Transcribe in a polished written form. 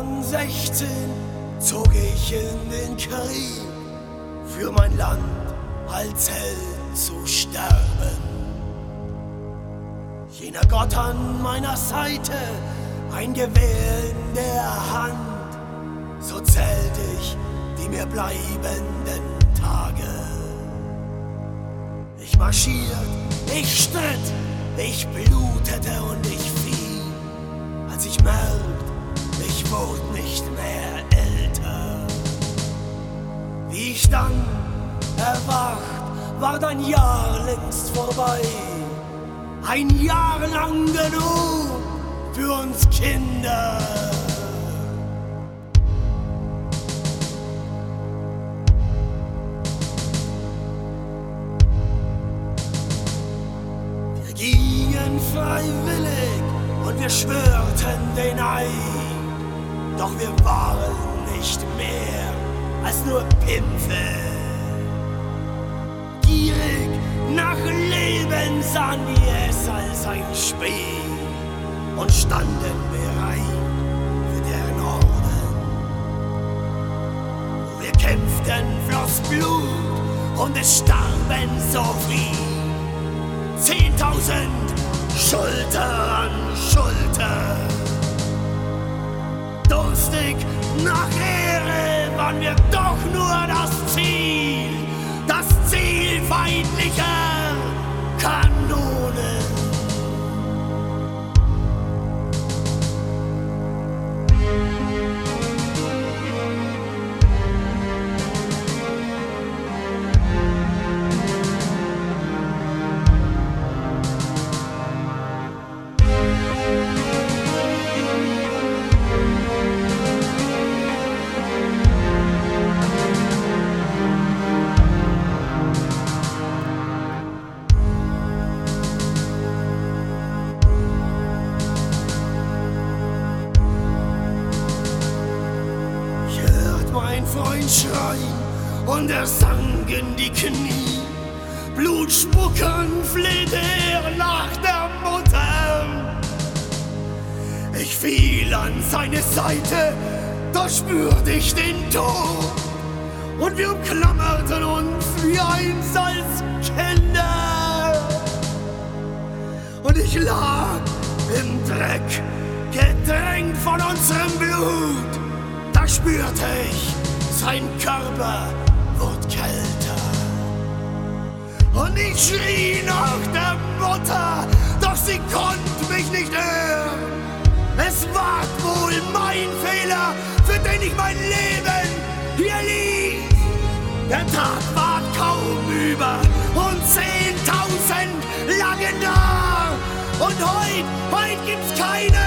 Jahren 16 zog ich in den Krieg, für mein Land als Held zu sterben. Jener Gott an meiner Seite, ein Gewehr in der Hand, so zählt ich die mir bleibenden Tage. Ich marschiert, ich stritt, ich blutete und ich fiel, als ich merkt, ich wurde nicht mehr älter. Wie ich dann erwacht, war dein Jahr längst vorbei. Ein Jahr lang genug für uns Kinder. Wir gingen freiwillig und wir schwörten den Eid, doch wir waren nicht mehr als nur Pimpfe. Gierig nach Leben sahen wir es als ein Spiel und standen bereit für deren Orden. Wo wir kämpften, floss Blut und es starben so viel. 10.000 Schulter an Schulter. Durstig nach Ehre waren wir doch nur das Ziel feindlicher Kanonen. Mein Freund schreien und er sank in die Knie. Blutspuckend flehte er nach der Mutter. Ich fiel an seine Seite, da spürte ich den Tod. Und wir umklammerten uns wie einst als Kinder. Und ich lag im Dreck, gedrängt von unserem Blut. Da spürte ich, sein Körper wurde kälter. Und ich schrie nach der Mutter, doch sie konnte mich nicht hören. Es war wohl mein Fehler, für den ich mein Leben hier ließ. Der Tag war kaum über und 10.000 lagen da. Und heut gibt's keine